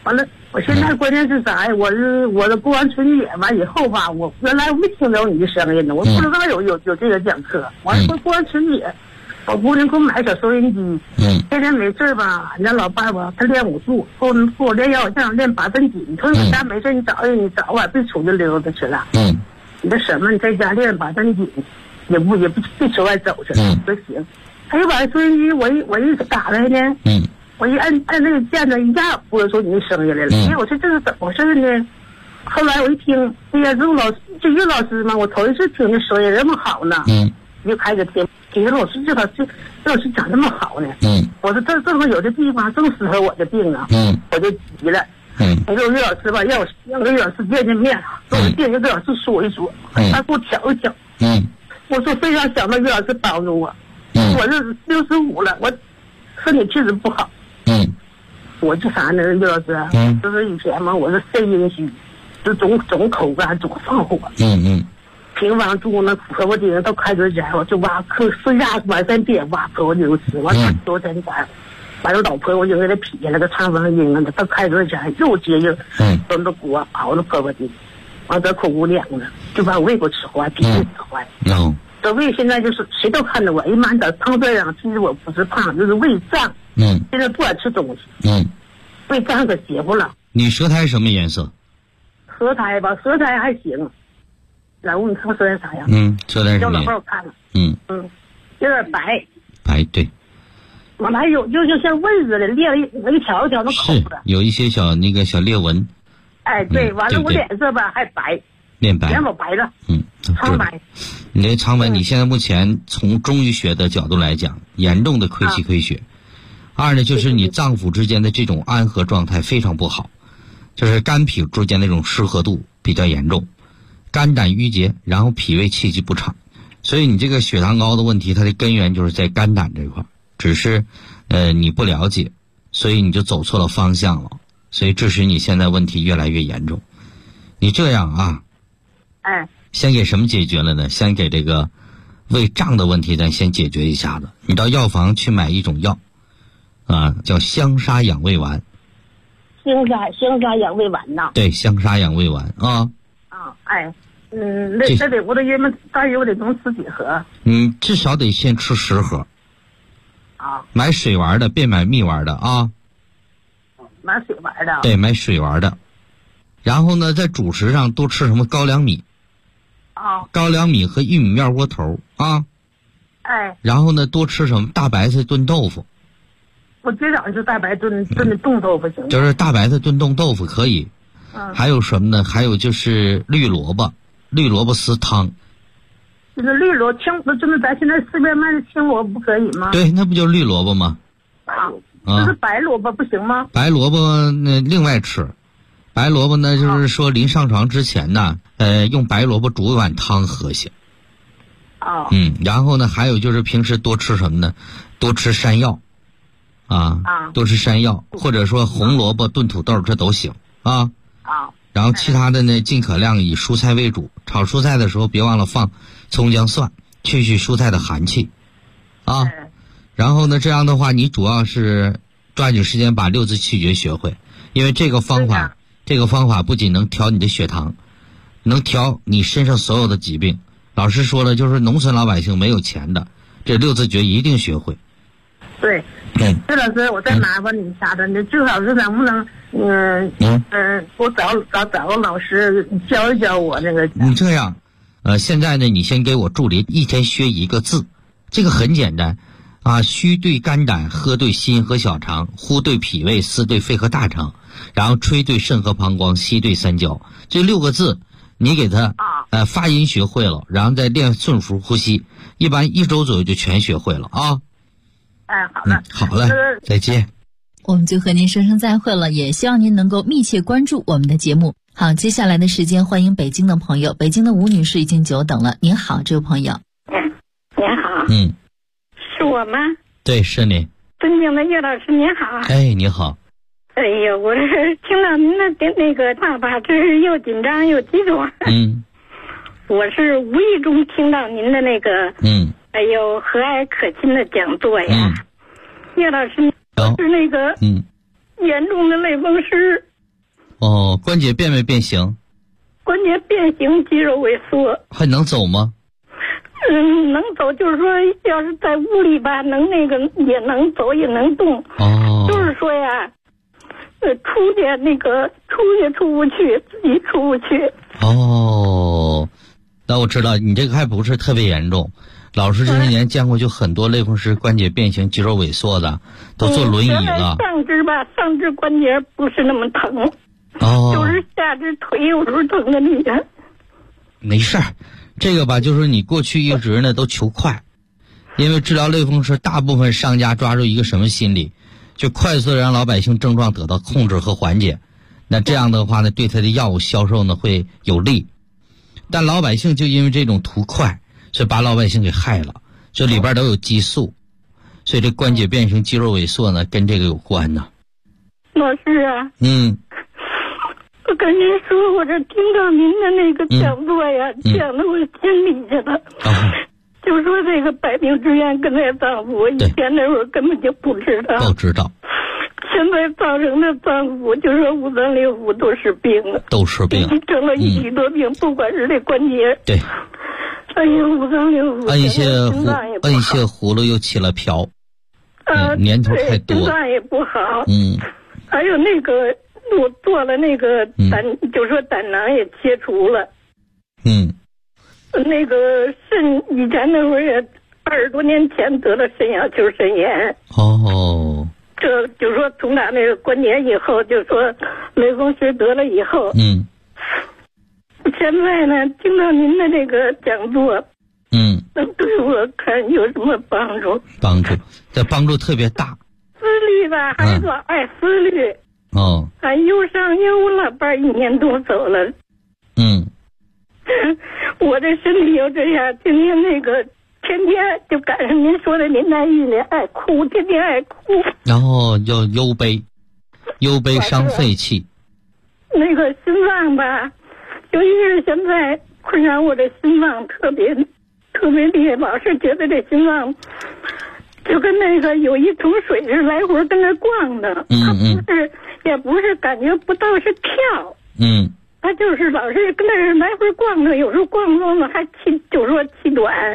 完了，我现在关键是啥呀？我这过完春节完以后吧，我原来我没听着你的声音呢，我不知道有这个讲课。完了过完春节，我姑娘给我买小收音机，天天没事吧，俺家老伴吧，他练武术，给我练腰像练8分几。你说你家没事，你早晚别出去溜达去了。你这什么？你在家练8分几，也不别出外走去，不行。他又把收音机我一打开呢，我一按那个键子，一下播出你的声音来了。我说这是怎么回事呢？后来我一听，哎呀，这岳老师嘛，我头一次听这声音这么好呢。就开始听岳老师，这老师长这么好呢。我说这正好有这地方正适合我的病啊。我就急了。我说岳老师吧，让岳老师见面，给我见岳老师说一说，他给我调一调。我说非常想到岳老师帮助我。我这65了，我身体确实不好。我这啥呢，岳老师？就是以前嘛，我是肾阴虚，就总口干，总上火。平房住那婆婆丁到开春前，我就挖睡下完山边挖婆婆丁吃，完多真干。完了老婆婆就给他劈下来个肠风阴了，到开春前又接应，端着锅熬了婆婆丁，完这口骨凉了，就把胃给我吃坏，脾胃吃坏。这胃现在就是谁都看着我，哎呀妈，你咋胖这样？其实我不是胖，就是胃胀。现在不敢吃东西。胃胀可邪乎了。 你舌苔什么颜色？ 舌苔吧，舌苔还行。然后你看舌苔啥样？ 舌苔什么颜色？ 叫老伴我看了。有点白。 白，对。 完了还有就像蚊子的裂了一条一条的口子。 有一些小裂纹。 哎，对，完了我脸色吧还白。脸我白了。苍白。 你这苍白，你现在目前从中医学的角度来讲，严重的亏气亏血。二呢，就是你脏腑之间的这种安和状态非常不好，就是肝脾之间那种失和度比较严重，肝胆郁结，然后脾胃气机不畅，所以你这个血糖高的问题，它的根源就是在肝胆这块，只是你不了解，所以你就走错了方向了，所以致使你现在问题越来越严重。你这样啊，先给什么解决了呢？先给这个胃胀的问题咱先解决一下子。你到药房去买一种药叫香砂养胃丸。 香砂养胃丸呐？ 对，香砂养胃丸啊。 那得我得约么？大约我得能吃几盒？ 至少得先吃10盒。买水丸的，别买蜜丸的啊。 买水丸的。 对，买水丸的。然后呢，在主食上多吃什么高粱米。高粱米和玉米面窝头啊。然后呢，多吃什么大白菜炖豆腐。 我今早上就大白炖的冻豆腐行。 就是大白菜炖冻豆腐可以。还有什么呢？还有就是绿萝卜丝汤。 就是绿萝青，就是咱现在市面卖的青萝卜不可以吗？ 对，那不就是绿萝卜吗？ 就是白萝卜不行吗？ 白萝卜那另外吃。白萝卜呢，就是说临上床之前呢，用白萝卜煮一碗汤喝下。然后呢，还有就是平时多吃什么呢？多吃山药。多吃山药，或者说红萝卜炖土豆，这都行啊。然后其他的呢，尽可量以蔬菜为主。炒蔬菜的时候，别忘了放葱姜蒜，去蔬菜的寒气然后呢，这样的话，你主要是抓紧时间把6字气诀学会，因为这个方法不仅能调你的血糖，能调你身上所有的疾病。老师说了，就是农村老百姓没有钱的，这6字诀一定学会。 对。薛老师，我再麻烦你一下子，你最好是能不能我找个老师教一教我那个。 你这样，现在呢，你先给我助理一天学1个字，这个很简单虚对肝胆，喝对心和小肠，呼对脾胃，思对肺和大肠，然后吹对肾和膀胱，吸对三焦。这6个字，你给他发音学会了，然后再练顺幅呼吸，一般1周左右就全学会了啊。 好的， 好了，再见。 我们就和您说声再会了，也希望您能够密切关注我们的节目。好，接下来的时间欢迎北京的朋友，北京的吴女士已经久等了。您好，这位朋友。 您好。是我吗？ 对，是你。 尊敬的岳老师您好。 你好。 哎呦，我这听到您的那个话吧，真是又紧张又激动。我是无意中听到您的那个哎呦，和蔼可亲的讲座呀，岳老师是那个严重的类风湿， 哦，关节变没变形？ 关节变形，肌肉萎缩。 还能走吗？ 能走，就是说，要是在屋里吧，能那个也能走，也能动。 哦。 就是说呀，出去出不去，自己出不去。 哦，那我知道你这个还不是特别严重。老师这些年见过就很多类风湿关节变形、肌肉萎缩的，都坐轮椅了。 上肢关节不是那么疼。 哦。 就是下肢腿有时候疼的厉害。 没事儿，这个吧，就是你过去一直呢都求快，因为治疗类风湿，大部分商家抓住一个什么心理，就快速的让老百姓症状得到控制和缓解。那这样的话呢，对他的药物销售呢会有利。但老百姓就因为这种图快，所以把老百姓给害了。这里边都有激素，所以这关节变形、肌肉萎缩呢跟这个有关呢。 老师啊。我跟您说，我这听到您的那个讲座呀，讲的我心里去了。就说这个百病之源根在脏腑，以前那会儿根本就不知道。 不知道。 现在造成的脏腑，就说五脏六腑都是病了。 都是病。 整了一许多病，不管是这关节。 对。 哎呀，五脏六腑。 摁下葫芦又起了瓢。年头太多。 心脏也不好。还有那个。我做了那个就说胆囊也切除了。那个肾以前那会儿也20多年前得了肾小球肾炎。 哦。 这就说从打那个关节以后，就说类风湿得了以后。现在呢，听到您的这个讲座。能对我看有什么帮助？ 这帮助特别大。 思虑吧，还老爱思虑。忧伤忧了，伴1年多走了。我这身体又这样，今天那个天天就赶上您说的林黛玉呢，爱哭，天天爱哭。 然后又忧悲伤肺气。 那个心脏吧，尤其是现在困扰我的心脏特别厉害，老是觉得这心脏。就跟那个有一桶水是来回跟那逛的，也不是感觉不到是跳，他就是老是跟那来回逛的，有时候逛了还就说气短，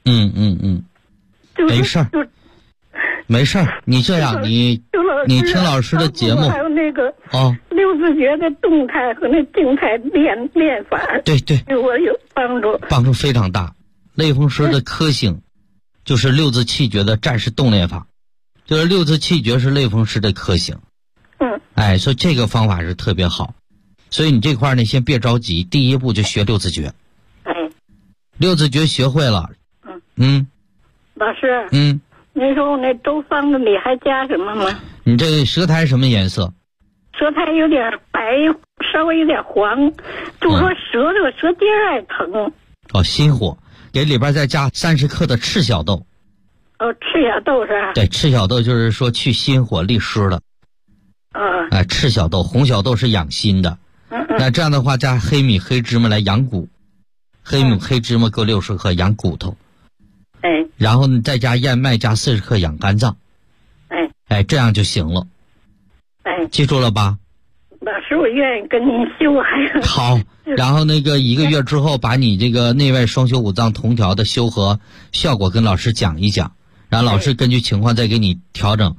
没事儿，你这样你听老师的节目， 还有那个六字诀的动态和那静态练法， 对， 对我有帮助非常大。类风湿的科醒。就是六字气诀的战士动练法，就是六字气诀是类风湿的科醒。所以这个方法是特别好。所以你这块呢，先别着急，第一步就学六字诀。六字诀学会了。 老师。您说我那粥方子里还加什么吗？ 你这舌苔什么颜色？ 舌苔有点白，稍微有点黄，就说舌尖爱疼。 心火。给里边再加30克的赤小豆。 赤小豆是吧？ 对，赤小豆就是说去心火利湿的。赤小豆，红小豆是养心的。那这样的话，加黑米、黑芝麻来养骨。黑米、黑芝麻各60克养骨头。然后你再加燕麦加40克养肝脏。这样就行了。记住了吧？ 老师，我愿意跟您修。 好，然后那个1个月之后，把你这个内外双修五脏同调的修和效果跟老师讲一讲，然后老师根据情况再给你调整。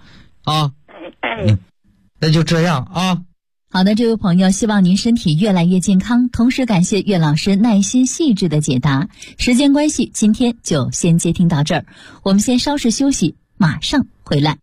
那就这样啊。 好的，这位朋友，希望您身体越来越健康，同时感谢岳老师耐心细致的解答。时间关系，今天就先接听到这儿，我们先稍事休息，马上回来。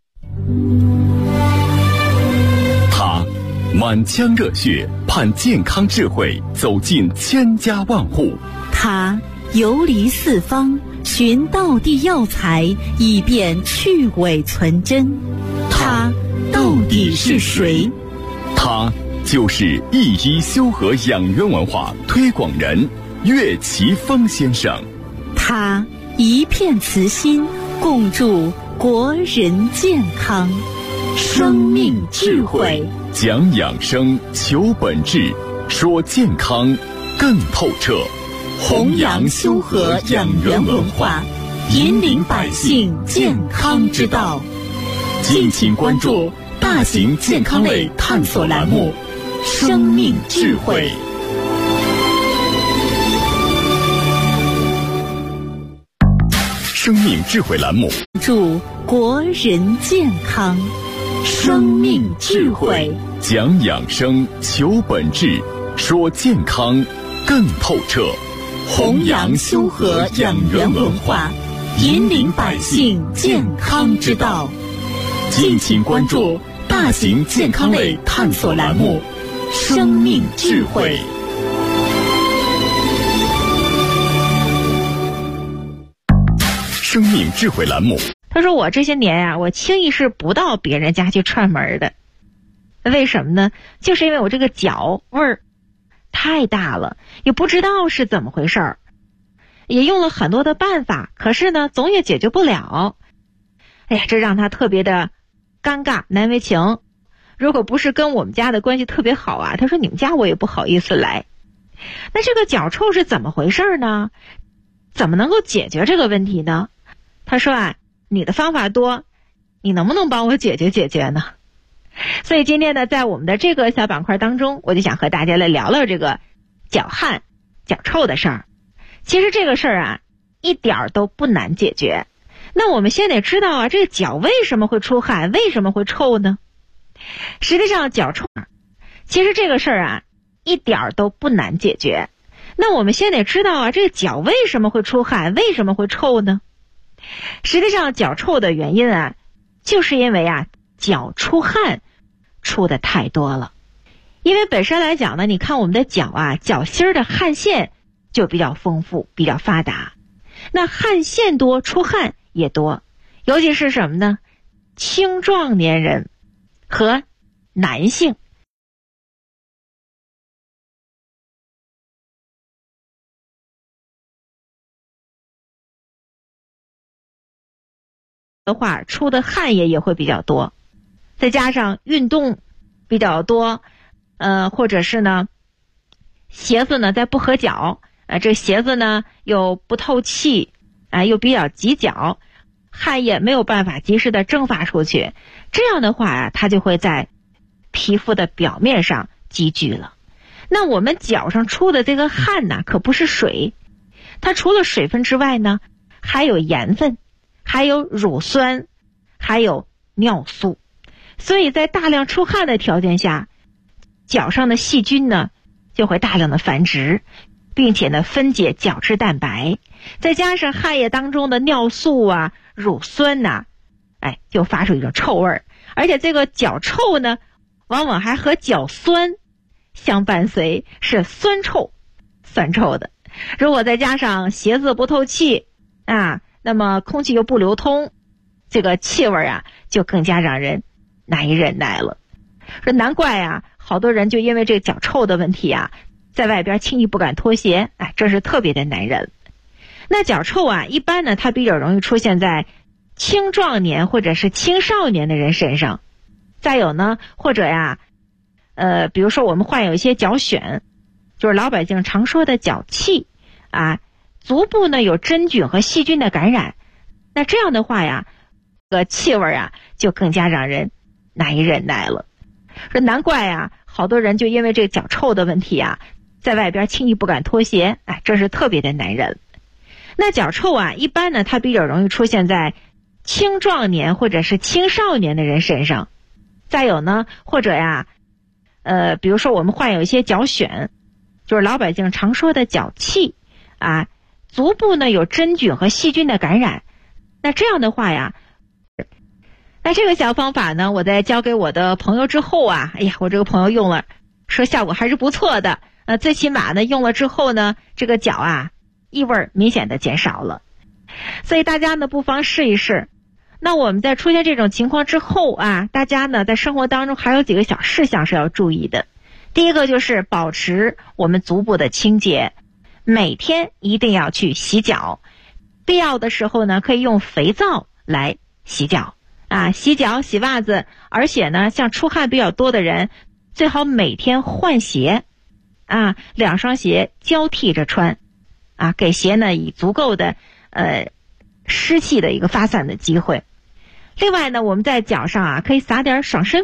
他满腔热血，盼健康智慧走进千家万户。 他游离四方，寻道地药材，以便去伪存真。他到底是谁？ 他就是一医修和养元文化推广人岳奇峰先生。 他一片慈心，共筑国人健康。生命智慧， 讲养生，求本质，说健康更透彻。 弘扬修和养元文化，引领百姓健康之道。 敬请关注大型健康类探索栏目《 生命智慧。 生命智慧栏目， 祝国人健康。生命智慧， 讲养生，求本质，说健康更透彻， 弘扬修和养元文化，引领百姓健康之道。敬请关注大型健康类探索栏目《生命智慧》。 生命智慧栏目。 他说我这些年啊，我轻易是不到别人家去串门的。为什么呢？就是因为我这个脚味儿太大了，也不知道是怎么回事儿，也用了很多的办法，可是呢总也解决不了。哎呀，这让他特别的尴尬难为情。如果不是跟我们家的关系特别好啊，他说你们家我也不好意思来。那这个脚臭是怎么回事呢？怎么能够解决这个问题呢？他说啊，你的方法多，你能不能帮我解决解决呢？所以今天呢，在我们的这个小板块当中，我就想和大家来聊聊这个脚汗、脚臭的事儿。其实这个事儿啊，一点都不难解决。那我们先得知道啊，这个脚为什么会出汗，为什么会臭呢？实际上脚臭，其实这个事儿啊，一点都不难解决。那我们先得知道啊，这个脚为什么会出汗，为什么会臭呢？实际上脚臭的原因啊，就是因为啊脚出汗出的太多了。因为本身来讲呢，你看我们的脚啊，脚心儿的汗腺就比较丰富，比较发达。那汗腺多，出汗也多。尤其是什么呢？青壮年人和男性。的话，出的汗也会比较多，再加上运动比较多，或者是呢，鞋子呢在不合脚，这鞋子呢又不透气，又比较挤脚，汗液没有办法及时的蒸发出去，这样的话啊，它就会在皮肤的表面上积聚了。那我们脚上出的这个汗呢，可不是水，它除了水分之外呢，还有盐分，还有乳酸，还有尿素。所以在大量出汗的条件下，脚上的细菌呢就会大量的繁殖，并且呢分解角质蛋白，再加上汗液当中的尿素啊、乳酸呐，就发出一种臭味儿。而且这个脚臭呢，往往还和脚酸相伴随，是酸臭的。如果再加上鞋子不透气啊，那么空气又不流通，这个气味啊就更加让人难以忍耐了。说难怪啊，好多人就因为这个脚臭的问题啊，在外边轻易不敢脱鞋，真是特别的难忍。那脚臭啊，一般呢它比较容易出现在青壮年或者是青少年的人身上。再有呢，或者呀，比如说我们患有一些脚癣，就是老百姓常说的脚气啊，足部呢有真菌和细菌的感染，那这样的话呀，这个气味啊就更加让人难以忍耐了。说难怪啊，好多人就因为这个脚臭的问题啊，在外边轻易不敢脱鞋，真是特别的难忍。那脚臭啊，一般呢它比较容易出现在青壮年或者是青少年的人身上。再有呢，或者呀，比如说我们患有一些脚癣，就是老百姓常说的脚气啊，足部呢有真菌和细菌的感染，那这样的话呀，那这个小方法呢，我在教给我的朋友之后啊，我这个朋友用了，说效果还是不错的，最起码呢用了之后呢，这个脚啊异味明显的减少了。所以大家呢不妨试一试。那我们在出现这种情况之后啊，大家呢在生活当中还有几个小事项是要注意的。第一个就是保持我们足部的清洁，每天一定要去洗脚，必要的时候呢可以用肥皂来洗脚啊，洗脚洗袜子。而且呢像出汗比较多的人，最好每天换鞋啊，2双鞋交替着穿啊，给鞋呢以足够的湿气的一个发散的机会。另外呢，我们在脚上啊可以撒点爽身粉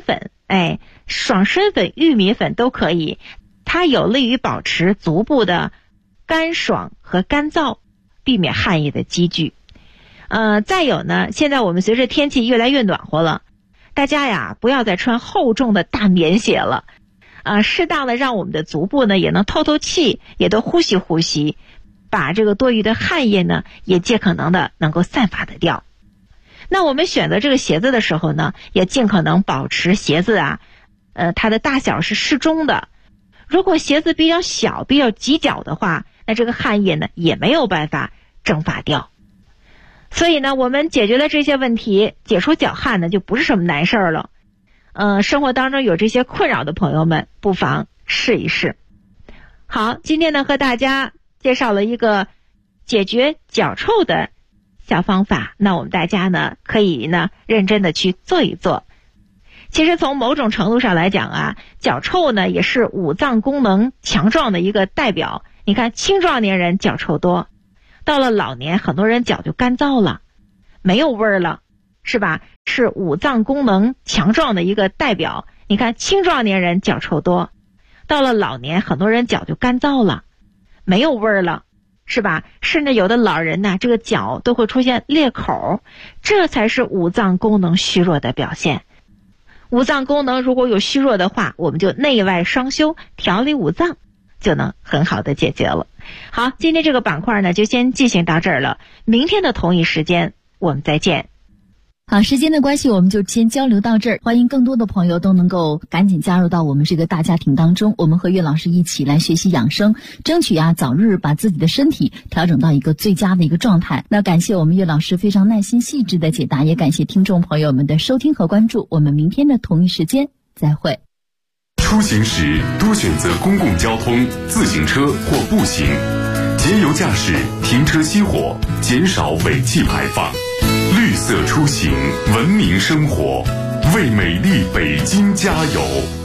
爽参粉、玉米粉都可以，它有利于保持足部的干爽和干燥，避免汗液的积聚。再有呢，现在我们随着天气越来越暖和了，大家呀不要再穿厚重的大棉鞋了，适当的让我们的足部呢也能透透气，也都呼吸呼吸，把这个多余的汗液呢也尽可能的能够散发得掉。那我们选择这个鞋子的时候呢，也尽可能保持鞋子它的大小是适中的。如果鞋子比较小、比较挤脚的话，那这个汗液呢也没有办法蒸发掉。所以呢，我们解决了这些问题，解除脚汗呢就不是什么难事儿了。生活当中有这些困扰的朋友们，不妨试一试。好，今天呢和大家介绍了一个解决脚臭的小方法，那我们大家呢可以呢认真的去做一做。其实从某种程度上来讲脚臭呢也是五脏功能强壮的一个代表。你看青壮年人脚臭多，到了老年很多人脚就干燥了，没有味儿了，是吧？是五脏功能强壮的一个代表。你看青壮年人脚臭多，到了老年很多人脚就干燥了，没有味儿了，是吧？甚至有的老人呢，这个脚都会出现裂口，这才是五脏功能虚弱的表现。五脏功能如果有虚弱的话，我们就内外双修，调理五脏就能很好的解决了。好，今天这个板块呢就先进行到这儿了，明天的同一时间我们再见。 好，时间的关系我们就先交流到这儿，欢迎更多的朋友都能够赶紧加入到我们这个大家庭当中，我们和岳老师一起来学习养生，争取早日把自己的身体调整到一个最佳的一个状态。那感谢我们岳老师非常耐心细致的解答，也感谢听众朋友们的收听和关注，我们明天的同一时间再会。 出行时多选择公共交通、自行车或步行，节油驾驶，停车熄火，减少尾气排放。绿色出行，文明生活，为美丽北京加油。